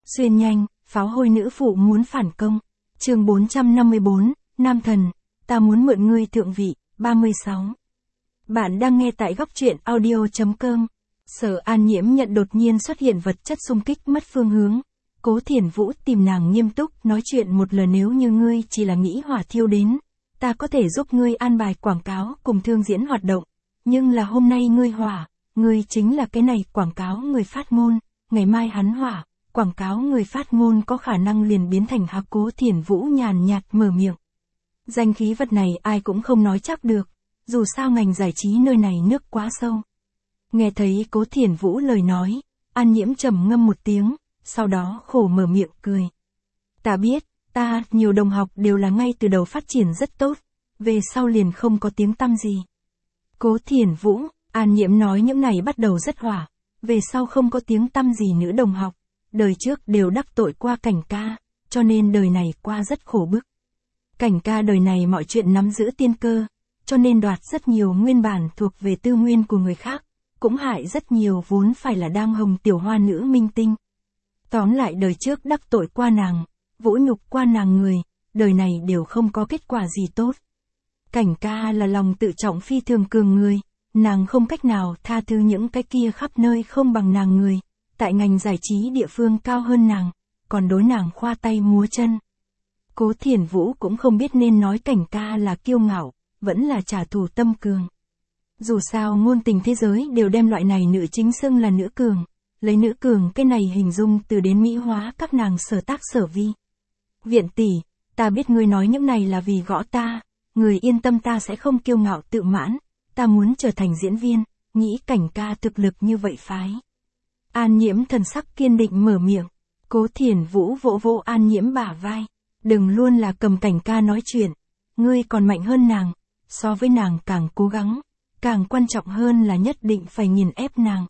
Xuyên nhanh, pháo hôi nữ phụ muốn phản công. Chương 454, Nam thần, ta muốn mượn ngươi thượng vị, 36. Bạn đang nghe tại góc truyện audio.com. Sở An Nhiễm nhận đột nhiên xuất hiện vật chất xung kích mất phương hướng. Cố Thiển Vũ tìm nàng nghiêm túc nói chuyện một lời, nếu như ngươi chỉ là nghĩ hỏa thiêu đến, ta có thể giúp ngươi an bài quảng cáo cùng thương diễn hoạt động. Nhưng là hôm nay ngươi hỏa, ngươi chính là cái này quảng cáo người phát ngôn, ngày mai hắn hỏa, quảng cáo người phát ngôn có khả năng liền biến thành hạc. Cố Thiển Vũ nhàn nhạt mở miệng. Danh khí vật này ai cũng không nói chắc được, dù sao ngành giải trí nơi này nước quá sâu. Nghe thấy Cố Thiển Vũ lời nói, An Nhiễm trầm ngâm một tiếng, sau đó khổ mở miệng cười. Ta biết, nhiều đồng học đều là ngay từ đầu phát triển rất tốt, về sau liền không có tiếng tăm gì. Cố Thiển Vũ, An Nhiễm nói những này bắt đầu rất hỏa, về sau không có tiếng tăm gì nữ đồng học, đời trước đều đắc tội qua Cảnh ca, cho nên đời này qua rất khổ bức. Cảnh ca đời này mọi chuyện nắm giữ tiên cơ, cho nên đoạt rất nhiều nguyên bản thuộc về tư nguyên của người khác, cũng hại rất nhiều vốn phải là đang hồng tiểu hoa nữ minh tinh. Tóm lại đời trước đắc tội qua nàng, vũ nhục qua nàng người, đời này đều không có kết quả gì tốt. Cảnh ca là lòng tự trọng phi thường cường người, nàng không cách nào tha thứ những cái kia khắp nơi không bằng nàng người, tại ngành giải trí địa phương cao hơn nàng, còn đối nàng khoa tay múa chân. Cố Thiển Vũ cũng không biết nên nói Cảnh ca là kiêu ngạo, vẫn là trả thù tâm cường. Dù sao ngôn tình thế giới đều đem loại này nữ chính xưng là nữ cường, lấy nữ cường cái này hình dung từ đến mỹ hóa các nàng sở tác sở vi. Viện tỷ, ta biết ngươi nói những này là vì gõ ta, người yên tâm, ta sẽ không kiêu ngạo tự mãn, ta muốn trở thành diễn viên, nghĩ Cảnh ca thực lực như vậy phái. An Nhiễm thần sắc kiên định mở miệng. Cố Thiển Vũ vỗ vỗ An Nhiễm bả vai. Đừng luôn là cầm Cảnh ca nói chuyện, ngươi còn mạnh hơn nàng, so với nàng càng cố gắng, càng quan trọng hơn là nhất định phải nghiền ép nàng.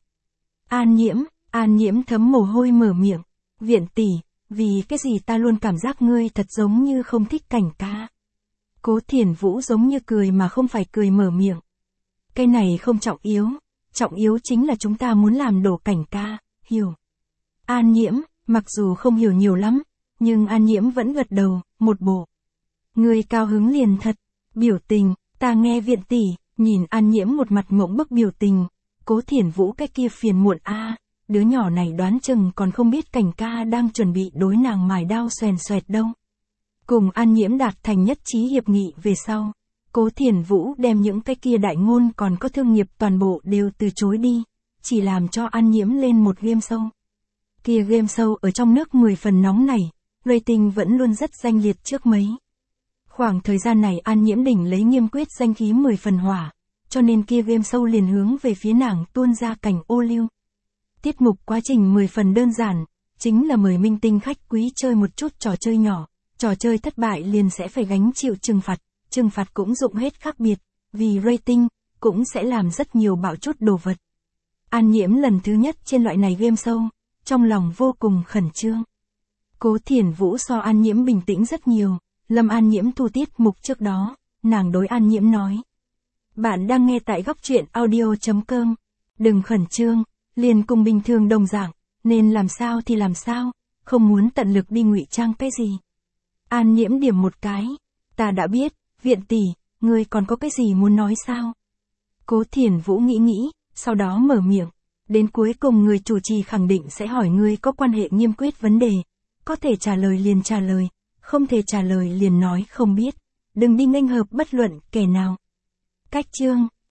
An Nhiễm thấm mồ hôi mở miệng. Viện tỷ, vì cái gì ta luôn cảm giác ngươi thật giống như không thích Cảnh ca. Cố Thiển Vũ giống như cười mà không phải cười mở miệng. Cái này không trọng yếu chính là chúng ta muốn làm đổ Cảnh ca, hiểu. An Nhiễm, mặc dù không hiểu nhiều lắm, nhưng An Nhiễm vẫn gật đầu, một bộ. Ngươi cao hứng liền thật, biểu tình, ta nghe viện tỷ, nhìn An Nhiễm một mặt ngỗng bức biểu tình, Cố Thiển Vũ cái kia phiền muộn đứa nhỏ này đoán chừng còn không biết Cảnh ca đang chuẩn bị đối nàng mài đao xoèn xoẹt đâu. Cùng An Nhiễm đạt thành nhất trí hiệp nghị về sau, Cố Thiển Vũ đem những cái kia đại ngôn còn có thương nghiệp toàn bộ đều từ chối đi, chỉ làm cho An Nhiễm lên một game show. Kia game show ở trong nước 10 phần nóng này, rating vẫn luôn rất danh liệt trước mấy. Khoảng thời gian này An Nhiễm đỉnh lấy nghiêm quyết danh khí 10 phần hỏa, cho nên kia game show liền hướng về phía nàng tuôn ra cảnh ô liu. Tiết mục quá trình 10 phần đơn giản, chính là mời minh tinh khách quý chơi một chút trò chơi nhỏ, trò chơi thất bại liền sẽ phải gánh chịu trừng phạt cũng dụng hết khác biệt, vì rating, cũng sẽ làm rất nhiều bạo chút đồ vật. An Nhiễm lần thứ nhất trên loại này game show, trong lòng vô cùng khẩn trương. Cố Thiển Vũ so An Nhiễm bình tĩnh rất nhiều, Lâm An Nhiễm thu tiết mục trước đó, nàng đối An Nhiễm nói. Bạn đang nghe tại góc truyện audio.com, đừng khẩn trương, liền cùng bình thường đồng dạng, nên làm sao thì làm sao, không muốn tận lực đi ngụy trang cái gì. An Nhiễm điểm một cái, ta đã biết, viện tỷ, ngươi còn có cái gì muốn nói sao? Cố Thiển Vũ nghĩ, sau đó mở miệng, đến cuối cùng người chủ trì khẳng định sẽ hỏi ngươi có quan hệ nghiêm quyết vấn đề, có thể trả lời liền trả lời, không thể trả lời liền nói không biết, đừng đi nghênh hợp bất luận kẻ nào. Cách chương